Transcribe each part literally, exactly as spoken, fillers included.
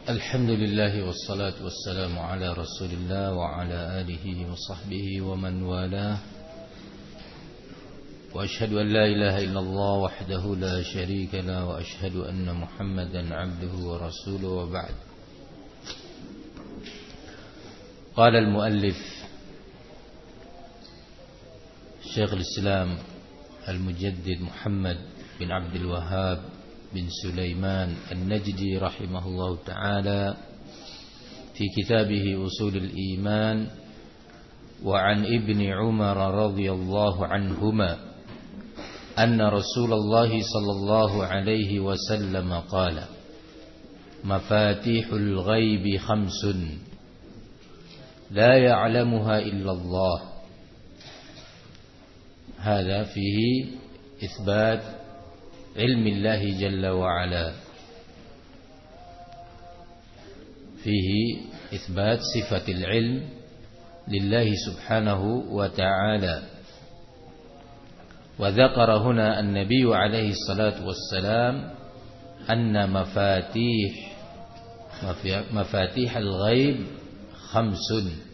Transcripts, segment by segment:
الحمد لله والصلاة والسلام على رسول الله وعلى آله وصحبه ومن والاه، وأشهد أن لا إله إلا الله وحده لا شريك له، وأشهد أن محمدا عبده ورسوله، وبعد. قال المؤلف شيخ الإسلام المجدد محمد بن عبد الوهاب بن سليمان النجدي رحمه الله تعالى في كتابه أصول الإيمان: وعن ابن عمر رضي الله عنهما أن رسول الله صلى الله عليه وسلم قال: مفاتيح الغيب خمس لا يعلمها إلا الله. هذا فيه إثبات علم الله جل وعلا، فيه إثبات صفة العلم لله سبحانه وتعالى. وذكر هنا النبي عليه الصلاة والسلام أن مفاتيح مفاتيح الغيب خمس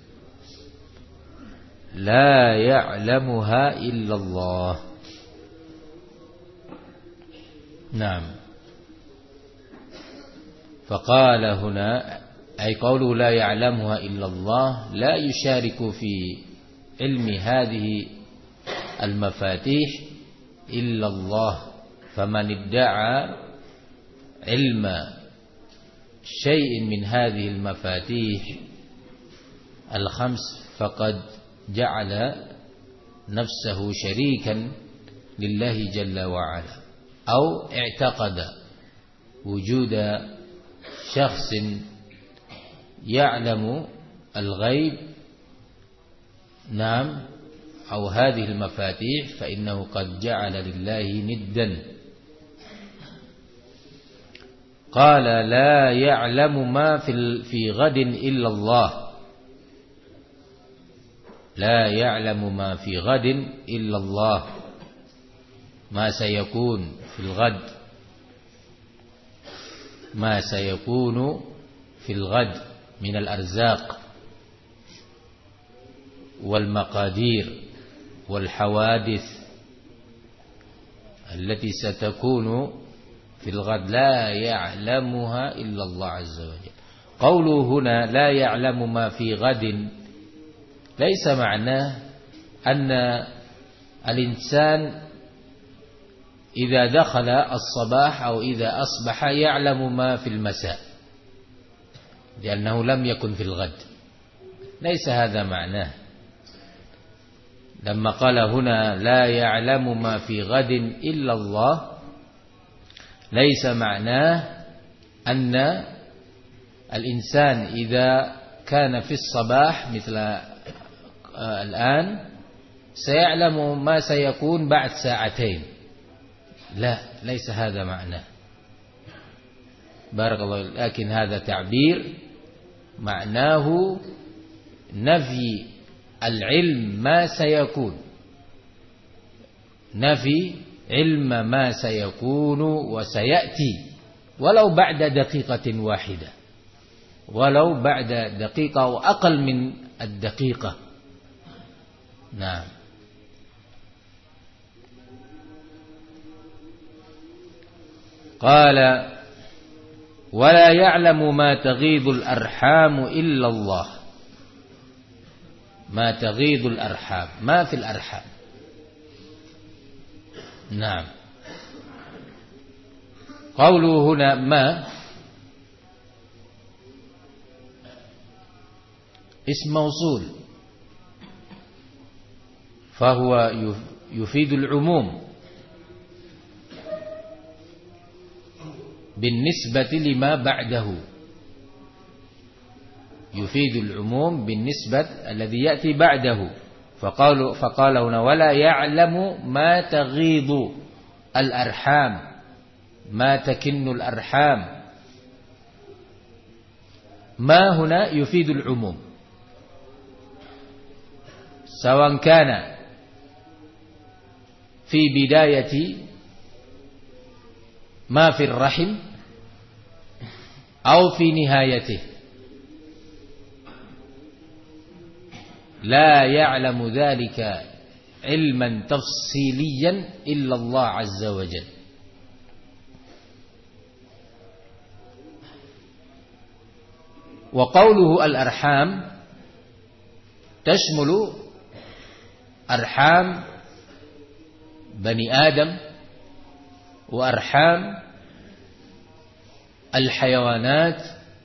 لا يعلمها إلا الله. نعم. فقال هنا أي قوله لا يعلمها إلا الله، لا يشارك في علم هذه المفاتيح إلا الله. فمن ادعى علم شيء من هذه المفاتيح الخمس فقد جعل نفسه شريكا لله جل وعلا، أو اعتقد وجود شخص يعلم الغيب، نعم، أو هذه المفاتيح، فإنه قد جعل لله ندا. قال: لا يعلم ما في غد إلا الله. لا يعلم ما في غد إلا الله، ما سيكون في الغد، ما سيكون في الغد من الأرزاق والمقادير والحوادث التي ستكون في الغد، لا يعلمها إلا الله عز وجل. قوله هنا لا يعلم ما في غد ليس معناه أن الإنسان إذا دخل الصباح أو إذا أصبح يعلم ما في المساء، لأنه لم يكن في الغد. ليس هذا معناه. لما قال هنا لا يعلم ما في غد إلا الله، ليس معناه أن الإنسان إذا كان في الصباح مثل الآن سيعلم ما سيكون بعد ساعتين. لا، ليس هذا معناه. بارك الله. لكن هذا تعبير معناه نفي العلم ما سيكون، نفي علم ما سيكون وسيأتي، ولو بعد دقيقة واحدة، ولو بعد دقيقة أو أقل من الدقيقة. نعم. قال: ولا يعلم ما تغيض الأرحام إلا الله. ما تغيض الأرحام، ما في الأرحام. نعم. قوله هنا ما اسم موصول، فهو يفيد العموم بالنسبة لما بعده، يفيد العموم بالنسبة الذي يأتي بعده. فقال, فقال هنا ولا يعلم ما تغيض الأرحام، ما تكن الأرحام. ما هنا يفيد العموم، سواء كان في بداية ما في الرحم أو في نهايته. لا يعلم ذلك علما تفصيليا إلا الله عز وجل. وقوله الأرحام تشمل أرحام بني آدم وأرحام الحيوانات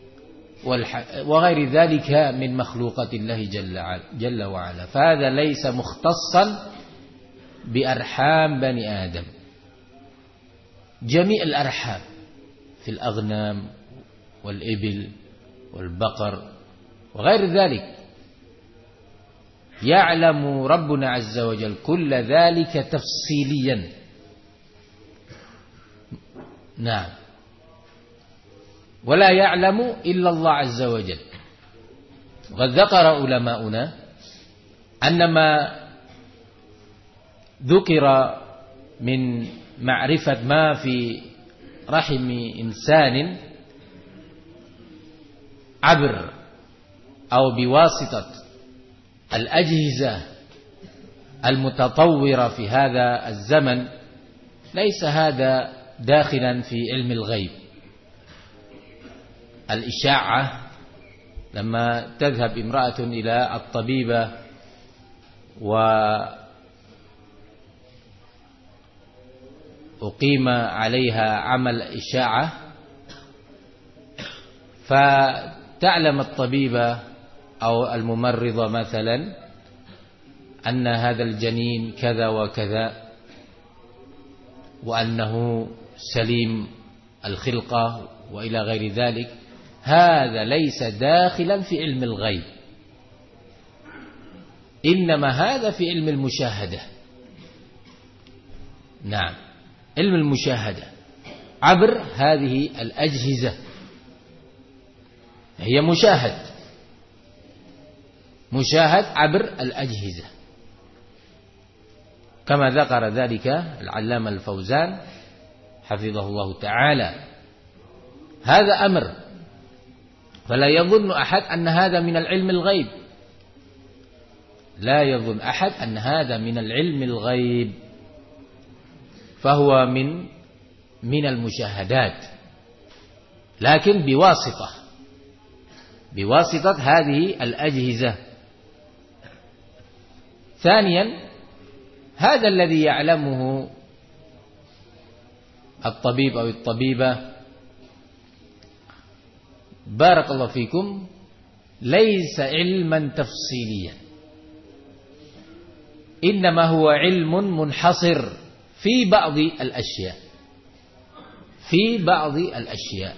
وغير ذلك من مخلوقات الله جل وعلا. فهذا ليس مختصا بأرحام بني آدم. جميع الأرحام في الأغنام والإبل والبقر وغير ذلك يعلم ربنا عز وجل كل ذلك تفصيليا. نعم. ولا يعلم إلا الله عز وجل. وقد ذكر علماؤنا أن ما ذكر من معرفة ما في رحم إنسان عبر أو بواسطة الأجهزة المتطورة في هذا الزمن ليس هذا داخلا في علم الغيب. الإشاعة لما تذهب امرأة إلى الطبيبة وأقيم عليها عمل إشاعة فتعلم الطبيبة أو الممرضة مثلا أن هذا الجنين كذا وكذا وأنه سليم الخلقة وإلى غير ذلك. هذا ليس داخلا في علم الغيب، إنما هذا في علم المشاهدة. نعم، علم المشاهدة عبر هذه الأجهزة هي مشاهد مشاهد عبر الأجهزة، كما ذكر ذلك العلامة الفوزان حفظه الله تعالى. هذا أمر، فلا يظن أحد أن هذا من العلم الغيب، لا يظن أحد أن هذا من العلم الغيب، فهو من من المشاهدات، لكن بواسطة بواسطة هذه الأجهزة. ثانيا، هذا الذي يعلمه الطبيب أو الطبيبة بارك الله فيكم ليس علما تفصيليا، إنما هو علم منحصر في بعض الأشياء في بعض الأشياء.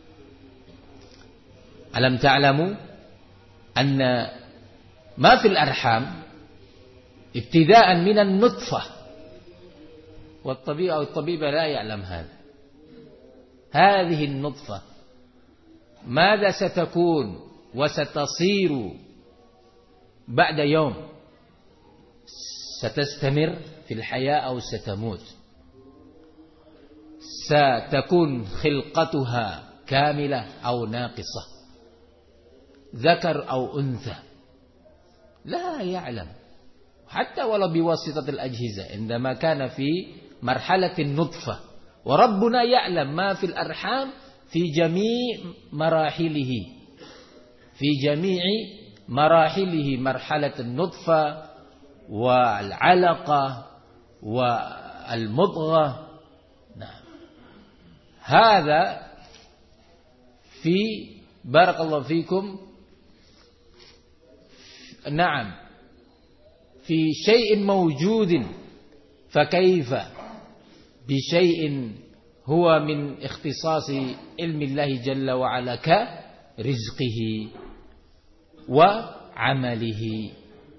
ألم تعلموا أن ما في الأرحام ابتداء من النطفة، والطبيب أو الطبيبة لا يعلم هذا، هذه النطفة ماذا ستكون وستصير بعد يوم، ستستمر في الحياة أو ستموت، ستكون خلقتها كاملة أو ناقصة، ذكر أو أنثى، لا يعلم حتى ولا بواسطة الأجهزة عندما كان في مرحلة النطفة. وربنا يعلم ما في الأرحام في جميع مراحله في جميع مراحله مرحلة النطفة والعلقة والمضغة. نعم، هذا في بارك الله فيكم نعم في شيء موجود، فكيف بشيء هو من اختصاص علم الله جل وعلا كرزقه وعمله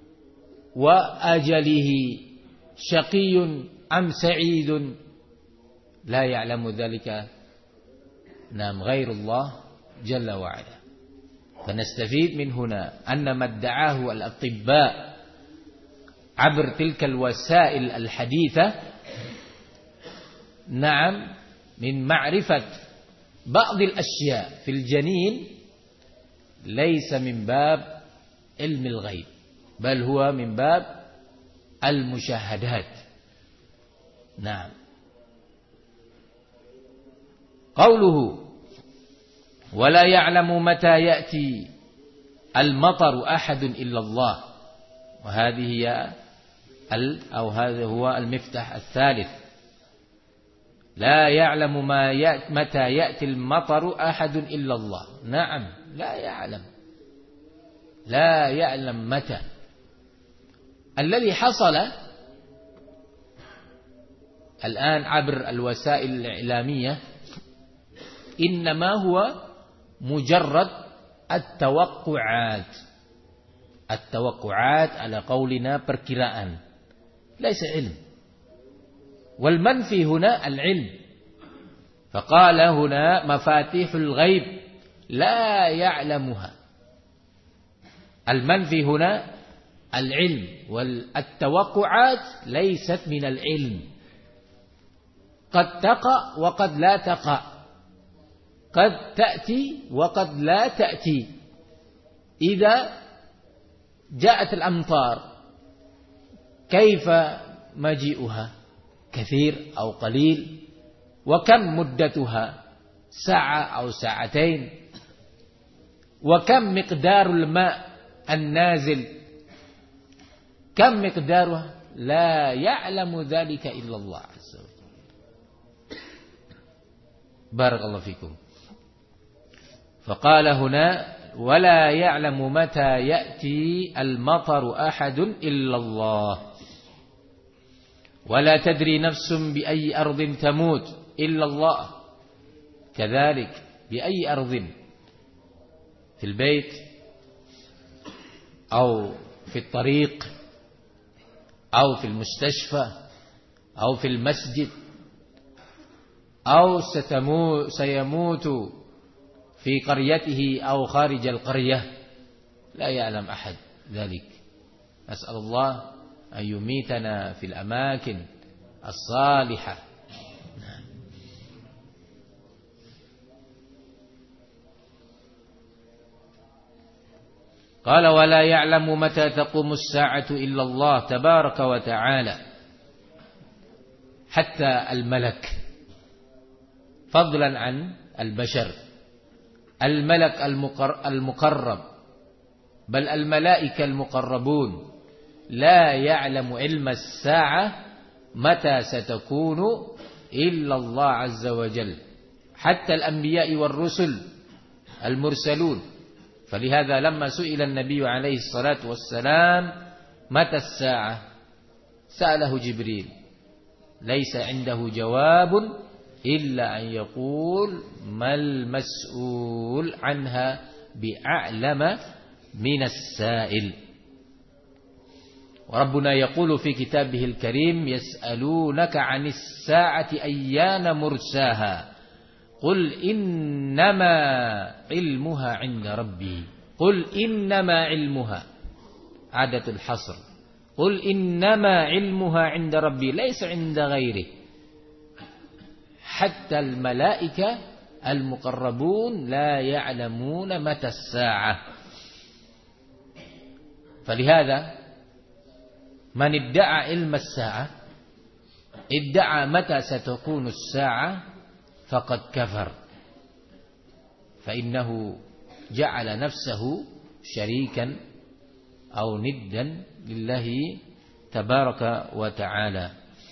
وأجله، شقي أم سعيد، لا يعلم ذلك نعم غير الله جل وعلا. فنستفيد من هنا أن ما ادعاه الأطباء عبر تلك الوسائل الحديثة نعم من معرفة بعض الأشياء في الجنين ليس من باب علم الغيب، بل هو من باب المشاهدات. نعم. قوله ولا يعلم متى يأتي المطر أحد إلا الله، وهذه هي أو هذا هو المفتاح الثالث. لا يعلم ما يأتي متى يأتي المطر أحد إلا الله. نعم، لا يعلم، لا يعلم متى. الذي حصل الآن عبر الوسائل الإعلامية إنما هو مجرد التوقعات، التوقعات على قولنا perkiraan، ليس علم. والمنفي هنا العلم، فقال هنا مفاتيح الغيب لا يعلمها. المنفي هنا العلم، والتوقعات ليست من العلم، قد تقع وقد لا تقع، قد تأتي وقد لا تأتي. إذا جاءت الأمطار كيف مجيئها؟ كثير أو قليل؟ وكم مدتها؟ ساعة أو ساعتين؟ وكم مقدار الماء النازل؟ كم مقدارها؟ لا يعلم ذلك إلا الله عز وجل. بارك الله فيكم. فقال هنا ولا يعلم متى يأتي المطر أحد إلا الله، ولا تدري نفس بأي أرض تموت إلا الله. كذلك بأي أرض، في البيت أو في الطريق أو في المستشفى أو في المسجد، أو ستموت سيموت في قريته أو خارج القرية، لا يعلم أحد ذلك. أسأل الله أن يميتنا في الأماكن الصالحة. قال ولا يعلم متى تقوم الساعة إلا الله تبارك وتعالى. حتى الملك فضلا عن البشر، الملك المقرب بل الملائكة المقربون لا يعلم علم الساعة متى ستكون إلا الله عز وجل، حتى الأنبياء والرسل المرسلون. فلهذا لما سئل النبي عليه الصلاة والسلام متى الساعة سأله جبريل، ليس عنده جواب إلا أن يقول ما المسؤول عنها بأعلم من السائل. وربنا يقول في كتابه الكريم يسألونك عن الساعة أيان مرساها قل إنما علمها عند ربي. قل إنما علمها، عادة الحصر، قل إنما علمها عند ربي، ليس عند غيره. حتى الملائكة المقربون لا يعلمون متى الساعة. فلهذا من ادعى علم الساعة ادعى متى ستكون الساعة فقد كفر، فإنه جعل نفسه شريكا أو ندا لله تبارك وتعالى.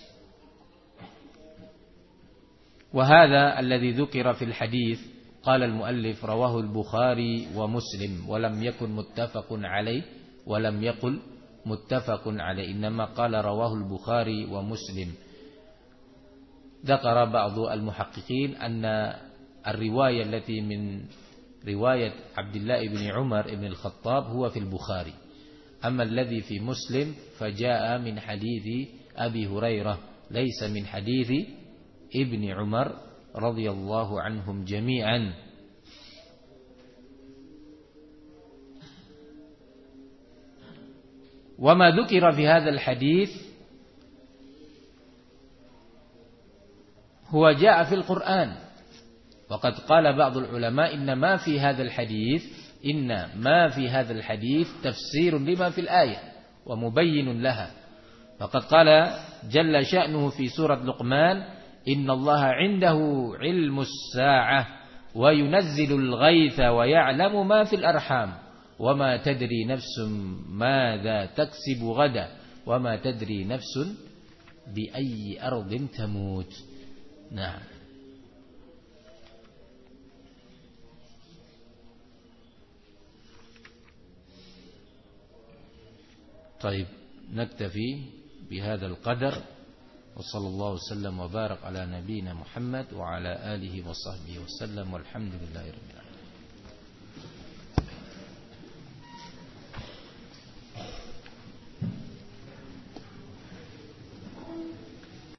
وهذا الذي ذكر في الحديث قال المؤلف رواه البخاري ومسلم، ولم يكن متفق عليه، ولم يقل متفق عليه، إنما قال رواه البخاري ومسلم. ذكر بعض المحققين أن الرواية التي من رواية عبد الله بن عمر بن الخطاب هو في البخاري، أما الذي في مسلم فجاء من حديث أبي هريرة، ليس من حديث ابن عمر رضي الله عنهم جميعا. وما ذكر في هذا الحديث هو جاء في القرآن، وقد قال بعض العلماء إن ما في هذا الحديث إن ما في هذا الحديث تفسير لما في الآية ومبين لها. فقد قال جل شأنه في سورة لقمان إن الله عنده علم الساعة وينزل الغيث ويعلم ما في الأرحام وما تدري نفس ماذا تكسب غدا وما تدري نفس بأي أرض تموت. نعم. طيب نكتفي بهذا القدر، وصلى الله وسلم وبارك على نبينا محمد وعلى آله وصحبه وسلم، والحمد لله رب العالمين.